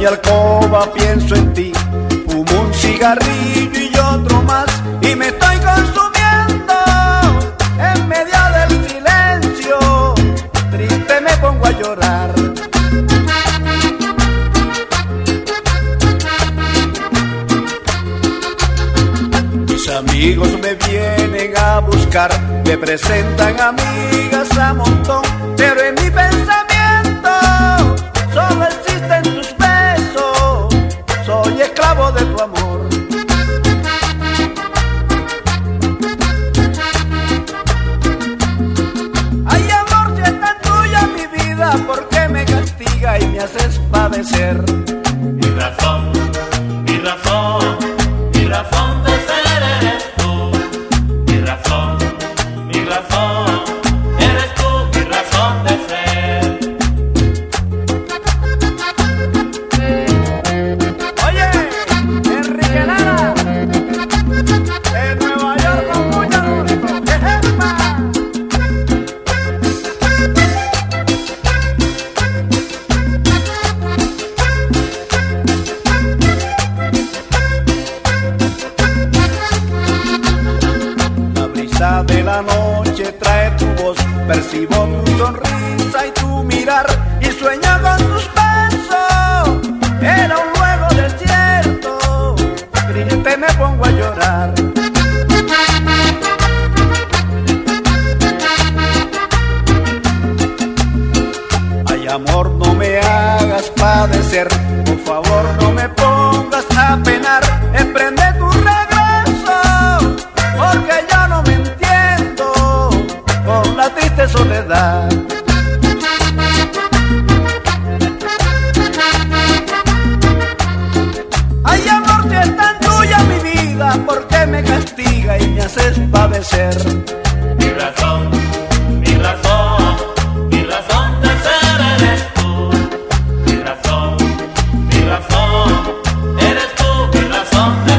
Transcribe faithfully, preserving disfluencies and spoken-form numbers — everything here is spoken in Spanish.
alcoba pienso en ti, fumo un cigarrillo y otro más y me estoy consumiendo en medio del silencio, triste me pongo a llorar. Mis amigos me vienen a buscar, me presentan amigas a montón, pero en mi pensamiento solo existen tus besos, soy esclavo de tu amor. Ay, amor, si es tan tuya mi vida, ¿por qué me castiga y me haces padecer? Mi razón, mi razón, mi razón de ser eres tú. Mi razón, mi razón, eres tú mi razón de ser. Oye, Enrique Lara, de Nueva York con mucho gusto. ¡Ejepa! La brisa de la noche trae tu voz, percibo tu sonrisa y tu mirar, y sueño con tus besos. Era un luego desierto, triste me pongo a llorar. Ay, amor, no me hagas padecer, por favor no me pongas a penar, emprende tu regreso, porque yo no me entiendo con la triste soledad. Ay, amor, si es tan tuya mi vida, ¿por qué me castiga y me haces padecer? Mi razón, mi razón, mi razón de ser eres tú. Mi razón, mi razón, eres tú mi razón de